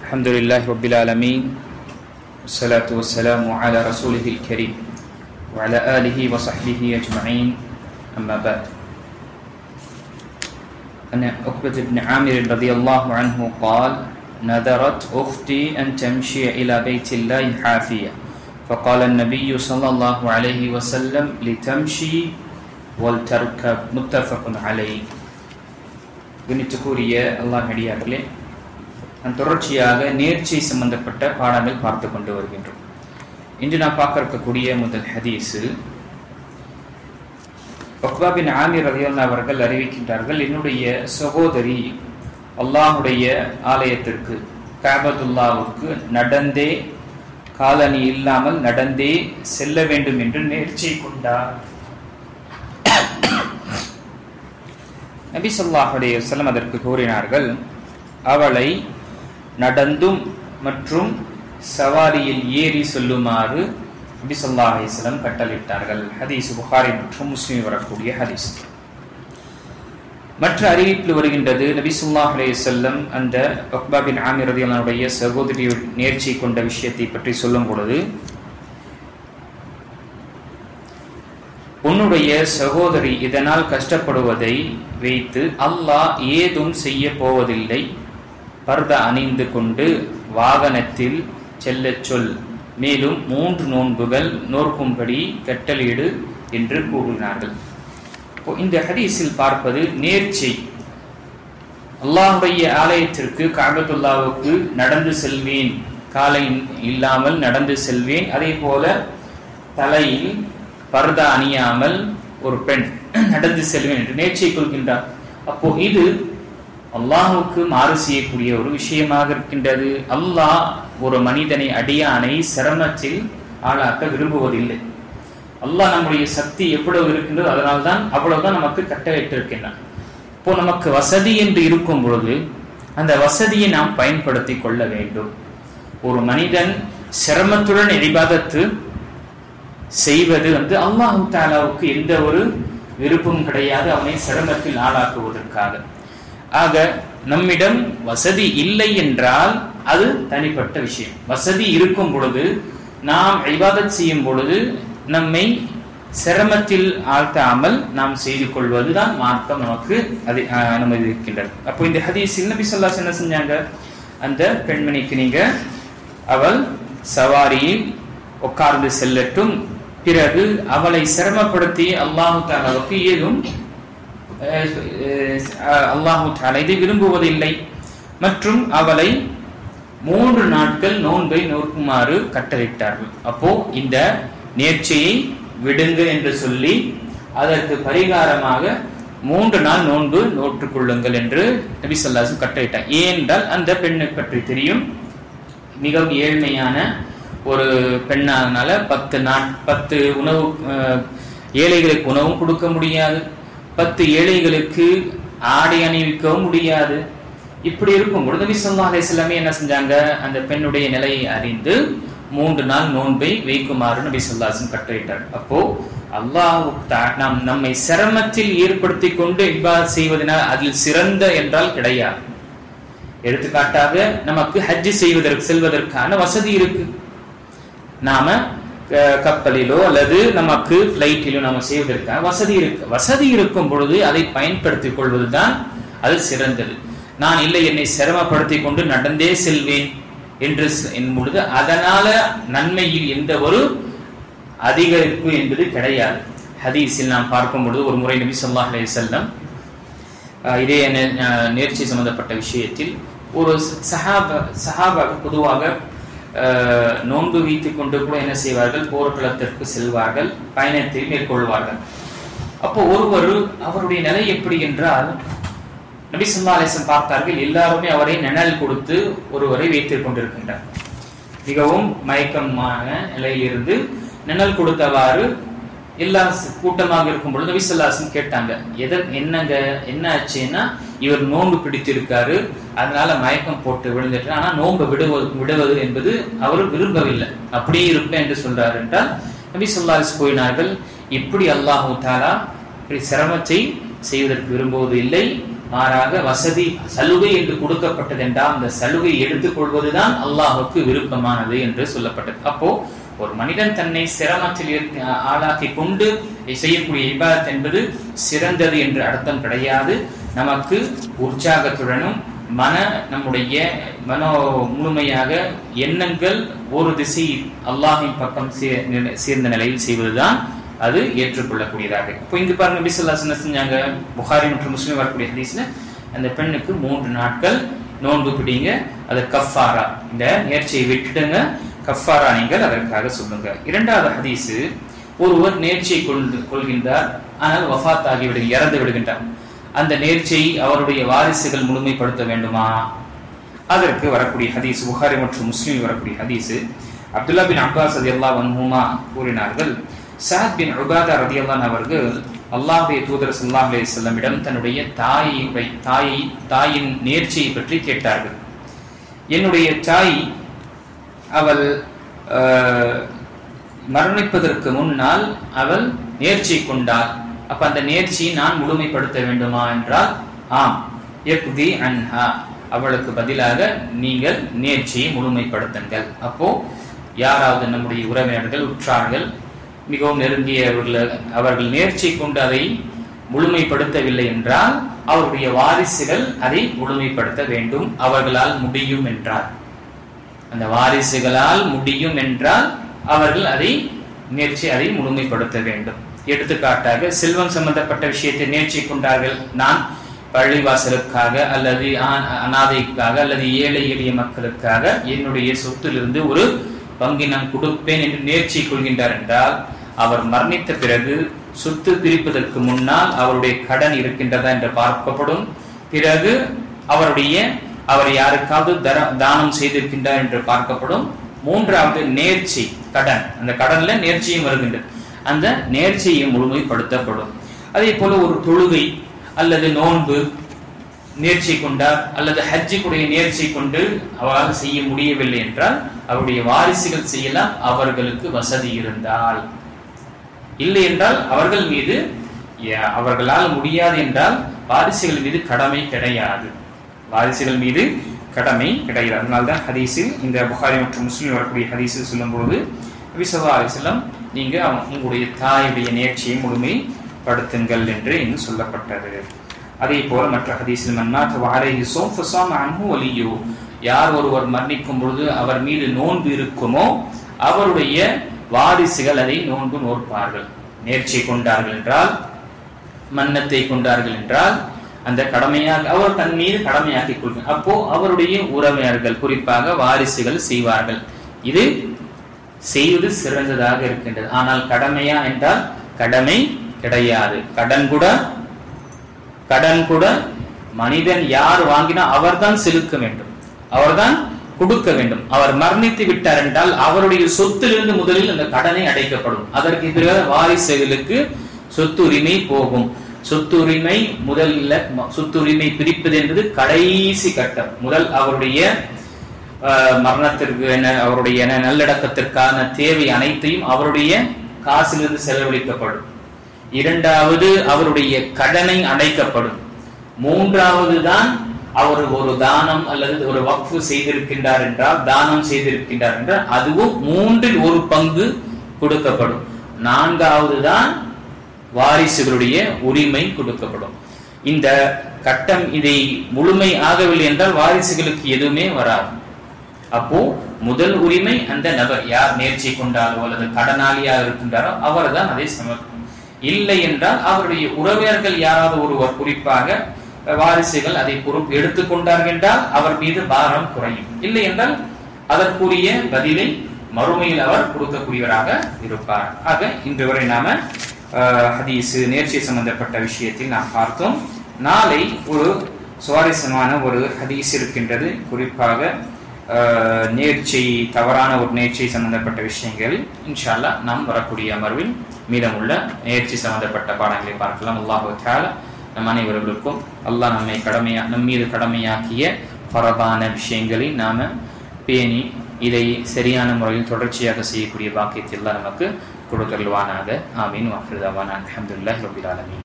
الحمد لله رب العالمين والصلاة والسلام على رسوله الكريم وعلى آله وصحبه أجمعين أما بعد. عن عقبة بن عامر رضي الله عنه قال: نذرت أختي أن تمشي إلى بيت الله حافية فقال النبي صلى الله عليه وسلم: لتمشي ولتركب. متفق عليه. கணித்துக்குரிய அல்லாஹ் அடியார்களே, தொடர்ச்சியாக நேர்ச்சை சம்பந்தப்பட்ட பாடங்கள் பார்த்து கொண்டு வருகின்றோம். இன்று நாம் பார்க்க இருக்கக்கூடிய முதல் ஹதீஸு, உக்பா பின் ஆமிர் ரலியல்லாஹு அவர்கள் அறிவிக்கின்றார்கள், என்னுடைய சகோதரி அல்லாஹுடைய ஆலயத்திற்கு கஅபத்துல்லாஹ்வுக்கு நடந்தே, காலணி இல்லாமல் நடந்தே செல்ல வேண்டும் என்று நேர்ச்சை கொண்டார். நபி ஸல்லல்லாஹு அலைஹி வஸல்லம் அதற்கு கூறினார்கள், அவளை நடந்தும் மற்றும் சவாரியில் ஏறி சொல்லுமாறு நபி ஸல்லல்லாஹு அலைஹி வஸல்லம் கட்டளையிட்டார்கள். ஹதீஸ் புகாரி மற்றும் முஸ்லிம் வரக்கூடிய ஹதீஸ். மற்ற அறிவிப்பில் வருகின்றது, நபி ஸல்லல்லாஹு அலைஹி வஸல்லம் அந்த உக்பா பின் ஆமிர் ரலியல்லாஹு அன்ஹுடைய சகோதரி நேர்ச்சை கொண்ட விஷயத்தை பற்றி சொல்லும் பொழுது, உன்னுடைய சகோதரி இதனால் கஷ்டப்படுவதை வைத்து அல்லாஹ் ஏதும் செய்ய போவதில்லை. பர்தா அணிந்து கொண்டு வாகனத்தில் செல்ல சொல், மேலும் 3 நோன்புகள் நோக்கும்படி கட்டளையிடு என்று கூறினார்கள். இந்த ஹதீஸில் பார்ப்பது நேர்ச்சை. அல்லாஹுடைய ஆலயத்திற்கு கஅபத்துல்லாஹ்வுக்கு நடந்து செல்வேன், காலை இல்லாமல் நடந்து செல்வேன். அதே போல தலையில் பர்தா அணியாமல் ஒரு பெண் நடந்து செல்வேன் என்று நேர்ச்சை கொள்கின்றார். அப்போ இது அல்லாஹுக்கு மாறு செய்யக்கூடிய ஒரு விஷயமாக இருக்கின்றது. அல்லாஹ் ஒரு மனிதனை, அடியானை சிரமத்தில் ஆளாக்க விரும்புவதில்லை. அல்லாஹ் நம்முடைய சக்தி எவ்வளவு இருக்கின்றதோ அதனால்தான் அவ்வளவுதான் நமக்கு கட்டளையிட்டு இருக்கின்றான். இப்போ நமக்கு வசதி என்று இருக்கும் பொழுது அந்த வசதியை நாம் பயன்படுத்தி கொள்ள வேண்டும். ஒரு மனிதன் சிரமத்துடன் இபாதத்து செய்வது அல்லாஹ் தஆலாவுக்கு எந்த ஒரு விருப்பமும் கிடையாது, அவனை சிரமத்தில் ஆளாக்குவதற்காக. ஆக நம்மிடம் வசதி இல்லை என்றால் அது தனிப்பட்ட விஷயம். வசதி இருக்கும் பொழுது நாம் இபாதத் செய்யும் பொழுது நம்மை சிரமத்தில் ஆழ்த்தாமல் நாம் செய்து கொள்வதுதான் மார்க்கம் நமக்கு அது அனுமதிக்கின்றது. அப்போ இந்த ஹதீஸில் நபி ஸல்லல்லாஹு அலைஹி வஸல்லம் என்ன செஞ்சாங்க, அந்த பெண்மணிக்கு நீங்க அவள் சவாரியில் உட்கார்ந்து செல்லட்டும், பிறகு அவளை சிரமப்படுத்தி அல்லாஹ் தஆலாவுக்கு ஏதும் அல்லாஹ் தஆலா இதை விரும்புவதில்லை. மற்றும் அவளை 3 நாட்கள் நோன்பை நோக்குமாறு கட்டளையிட்டார்கள். அப்போ இந்த நேர்ச்சையை விடுங்க என்று சொல்லி அதற்கு பரிகாரமாக 3 நாள் நோன்பு நோற்றுக் கொள்ளுங்கள் என்று நபி ஸல்லல்லாஹு அலைஹி வஸல்லம் கட்டளையிட்டார். ஏனென்றால் அந்த பெண்ணை பற்றி தெரியும், மிகவும் ஏழ்மையான ஒரு பெண்ணானால 10 உணவு ஏழைகளுக்கு உணவும் கொடுக்க முடியாது, 10 ஏழைகளுக்கு ஆடை அணிவிக்கவும் முடியாது. இப்படி இருக்கும் பொழுது நபி ஸல்லல்லாஹு அலைஹி வஸல்லம் என்ன செஞ்சாங்க, அந்த பெண்ணுடைய நிலையை அறிந்து 3 நாள் நோன்பை வைக்குமாறு நபி ஸல்லல்லாஹு அலைஹி வஸல்லம் கட்டளையிட்டார். அப்போ அல்லாஹ் நம்மை சிரமத்தில் ஏற்படுத்தி கொண்டு இபாதத் செய்வதனால் அதில் சிறந்த என்றால் கிடையாது. எடுத்துக்காட்டாக நமக்கு ஹஜ் செல்வதற்கான வசதி இருக்கு, நாம கப்பலிலோ அல்லது நமக்கு பிளைட்டிலோ நாம செய்வதற்கான வசதி இருக்கு. வசதி இருக்கும் பொழுது அதை பயன்படுத்திக் கொள்வதுதான் அது சிறந்தது. நான் இல்லை, என்னை சிரமப்படுத்தி கொண்டு நடந்தே செல்வேன் என்று பொழுது அதனால நன்மையில் எந்த ஒரு அதிகரிப்பு என்பது கிடையாது. ஹதீஸில் நாம் பார்க்கும் பொழுது ஒரு முறை நபி ஸல்லல்லாஹு அலைஹி வஸல்லம் இதே நேர்ச்சை சம்பந்தப்பட்ட விஷயத்தில் ஒரு சஹாபா பொதுவாக நோன்பு வைத்துக் கொண்டு கூட என்ன செய்வார்கள், போர்க்களத்திற்கு செல்வார்கள், பயணத்தை மேற்கொள்வார்கள். அப்போ ஒருவர் அவருடைய நிலை எப்படி என்றால், நபி ஸல்லல்லாஹு அலைஹி வஸல்லம் பார்த்தார்கள், எல்லாருமே அவரை நிழல் கொடுத்து ஒருவரை வைத்துக் கொண்டிருக்கின்றார். மிகவும் மயக்கமான நிலையிலிருந்து நிழல் கொடுத்தவாறு எல்லா கூட்டமாக இருக்கும் பொழுது நபி ஸல்லல்லாஹு அலைஹி வஸல்லம் கேட்டாங்க, என்னங்க என்ன ஆச்சுன்னா, இவர் நோன்பு பிடித்திருக்காரு, அதனால மயக்கம் போட்டு விழுந்துட்டு, ஆனா நோன்பு விடுவது என்பது அவர் விரும்பவில்லை, அப்படியே இருப்பேன் என்று சொல்றாரு என்றால் நபி ஸல்லல்லாஹு அலைஹி வஸல்லம் கூறினார்கள், இப்படி அல்லாஹ் தஆலா இப்படி சிரமத்தை செய்வதற்கு விரும்புவது இல்லை. மாறாக வசதி சலுகை என்று கொடுக்கப்பட்டது என்றால் அந்த சலுகை எடுத்துக்கொள்வதுதான் அல்லாஹுக்கு விருப்பமானது என்று சொல்லப்பட்டது. அப்போ ஒரு மனிதன் தன்னை சிரமத்தில் ஆளாக்கி கொண்டு செய்யக்கூடிய இபாதத் என்பது சிறந்தது என்று அர்த்தம் கிடையாது. நமக்கு உற்சாகத்துடனும் நம்முடைய மனோ முழுமையாக எண்ணங்கள் ஒரு திசை அல்லாஹின் பக்கம் சேர்ந்த நிலையில் செய்வதுதான் அது ஏற்றுக்கொள்ளக்கூடியதாக. இப்போ இங்கு பாருங்க, நபி ஸல்லல்லாஹு அலைஹி வஸல்லம் செஞ்சாங்க. புகாரி மற்றும் முஸ்லிம் வரக்கூடிய ஹதீஸ்ல அந்த பெண்ணுக்கு 3 நாட்கள் நோன்பு பிடிங்க, அது கஃபாரா, இந்த நேர்ச்சியை விட்டுடுங்க, கஃபாரா நீங்கள் அதற்காக சொல்லுங்க. இரண்டாவது ஹதீஸ், ஒருவர் நேர்ச்சியை கொள்கின்றார், ஆனால் வஃபாத் ஆகி இறந்து விடுகின்றார். அந்த நேர்ச்சியை அவருடைய வாரிசுகள் முழுமைப்படுத்த வேண்டுமா? அதற்கு வரக்கூடிய ஹதீஸ் புகாரி மற்றும் முஸ்லிம் வரக்கூடிய ஹதீஸ், அப்துல்லா பின் அப்பாஸ் ரலியல்லாஹு அன்ஹுமா கூறினார்கள், சஅத் பின் உபாதா ரலியல்லாஹு அவர்கள் அல்லாஹ்வுடைய தூதர் ஸல்லல்லாஹு அலைஹி வஸல்லமிடம் தன்னுடைய தாயின் நேர்ச்சியை பற்றி கேட்டார்கள். என்னுடைய தாய் அவள் மரணிப்பதற்கு முன்னால் அவள் நேர்ச்சி கொண்டாள். அப்ப அந்த நேர்ச்சியை நான் முழுமைப்படுத்த வேண்டுமா என்றால், ஆம், யக்தி அன்ஹா, அவளுக்கு பதிலாக நீங்கள் நேர்ச்சியை முழுமைப்படுத்துங்கள். அப்போ யாராவது நம்முடைய உறவினர்கள், உற்றார்கள், மிகவும் அவர்கள் நேர்ச்சி கொண்டு அதை முழுமைப்படுத்தவில்லை என்றால் அவருடைய வாரிசுகள் அதை முழுமைப்படுத்த வேண்டும். அவர்களால் முடியும் என்றால், அந்த வாரிசுகளால் முடியும் என்றால் அவர்கள் அதை முழுமைப்படுத்த வேண்டும். எடுத்துக்காட்டாக செல்வம் சம்பந்தப்பட்ட விஷயத்தை நேர்ச்சி கொண்டார்கள், நான் பள்ளிவாசலுக்காக அல்லது அனாதைக்காக அல்லது ஏழை எளிய மக்களுக்காக என்னுடைய சொத்திலிருந்து ஒரு பங்கை நான் கொடுப்பேன் என்று நேர்ச்சி கொள்கின்றார் என்றால், அவர் மரணித்த பிறகு சொத்து பிரிப்பதற்கு முன்னால் அவருடைய கடன் இருக்கின்றதா என்று பார்க்கப்படும். பிறகு அவர் யாருக்காவது தானம் செய்திருக்கின்றார் என்று பார்க்கப்படும். மூன்றாவது நேர்ச்சி, கடன், அந்த கடன்ல நேர்ச்சியும் வருகின்றது, அந்த நேர்ச்சியை முழுமைப்படுத்தப்படும். அதே போல ஒரு தொழுகை அல்லது நோன்பு நேர்ச்சி கொண்டார் அல்லது ஹஜ்ஜுக்குடைய நேர்ச்சி கொண்டு அவரால் செய்ய முடியவில்லை என்றால் அவருடைய வாரிசுகள் செய்யலாம், அவர்களுக்கு வசதி இருந்தால். இல்லை என்றால் அவர்களால் முடியாது என்றால் வாரிசுகள் மீது கடமை கிடையாது. அதனால்தான் ஹதீஸில், இந்த புகாரி மற்றும் முஸ்லிம் வரக்கூடிய ஹதீஸில் சொல்லும்போது நபி ஸல்லல்லாஹு அலைஹி வஸல்லம் நீங்க உங்களுடைய தாயுடைய நேர்ச்சியை முழுமைப்படுத்துங்கள் என்று இன்னும் சொல்லப்பட்டது. அதே போல மற்ற ஹதீஸில், மன்னாத் வஅலைஹி ஸௌம் ஃபஸாம அன்ஹு வலியு, யார் ஒருவர் மரணிக்கும் பொழுது அவர் மீது நோன்பு இருக்குமோ அவருடைய வாரிசுகள் அதை நோன்பு நோற்பார்கள். நேர்ச்சி கொண்டார்கள் என்றால், மன்னத்தை கொண்டார்கள் என்றால் அந்த கடமையாக அவர் தன் மீது கடமையாக்கிக் கொள்கிறார். அப்போ அவருடைய உறவினர்கள், குறிப்பாக வாரிசுகள் செய்வார்கள். இது செய்வது சிறந்ததாக இருக்கின்றது. ஆனால் கடமையா என்றால் கடமை கிடையாது. கடன் கூட மனிதன் யார் வாங்கினா அவர்தான் செலுத்த வேண்டும், அவர்தான் கொடுக்க வேண்டும். அவர் மரணித்து விட்டார் என்றால் அவருடைய சொத்திலிருந்து முதலில் அந்த கடனை அடைக்கப்படும். அதற்கு பிறகு வாரிசுகளுக்கு சொத்து உரிமை போகும். சொத்துரிமை பிரிப்பது என்பது கடைசி கட்டம். முதல் அவருடைய மரணத்திற்கு அவருடைய நல்லடக்கத்திற்கான தேவை அனைத்தையும் அவருடைய காசிலிருந்து செலவழிக்கப்படும். இரண்டாவது அவருடைய கடனை அடைக்கப்படும். மூன்றாவது தான் அவர் ஒரு தானம் அல்லது ஒரு வக்ஃபு செய்திருக்கின்றார் என்றால், தானம் செய்திருக்கின்றார் என்றால் அதுவும் 1/3 கொடுக்கப்படும். நான்காவது தான் வாரிசுகளுடைய உரிமை கொடுக்கப்படும். இந்த கட்டம் இதை முழுமை ஆகவில்லை என்றால் வாரிசுகளுக்கு எதுவுமே வராது. அப்போ முதல் உரிமை அந்த நபர் யார் நேர்ச்சி கொண்டாரோ அல்லது கடனாளியாக இருக்கின்றாரோ அவர் தான் அதை சமர்ப்பிக்கும். இல்லை என்றால் அவருடைய உறவினர்கள் யாராவது ஒருவர், குறிப்பாக வாரிசுகள் அதை பொறுப்பு எடுத்துக்கொண்டார்கள் என்றால் அவர் மீது பாரம் குறையும். இல்லை என்றால் அதற்குரிய பதிலை மறுமையில் அவர் கொடுக்கக்கூடியவராக இருப்பார். ஆக இன்று வரை நாம ஹதீஸ் நேர்ச்சி சம்பந்தப்பட்ட விஷயத்தில் நாம் பார்த்தோம். நாளை ஒரு சுவாரஸ்யமான ஒரு ஹதீஸ் இருக்கின்றது. குறிப்பாக தவறான ஒரு நேர்ச்சி சம்பந்தப்பட்ட விஷயங்கள் இன்ஷா அல்லாஹ் நாம் வரக்கூடிய அமர்வில் மீதமுள்ள நேர்ச்சி சம்பந்தப்பட்ட பாடங்களை பார்க்கலாம். அல்லாஹு தஆலா நம் அனைவர்களுக்கும் அல்லாஹ் நம் மீது கடமையாக்கிய ஃபரதான விஷயங்களை நாம பேணி இதை சரியான முறையில் தொடர்ச்சியாக செய்யக்கூடிய பாக்கியத்தை எல்லாம் நமக்கு கொடுத்தல்வானாக. ஆமீன். வ ஆகிரு தஅவானா அல்ஹம்துலில்லாஹி ரப்பில் ஆலமீன்.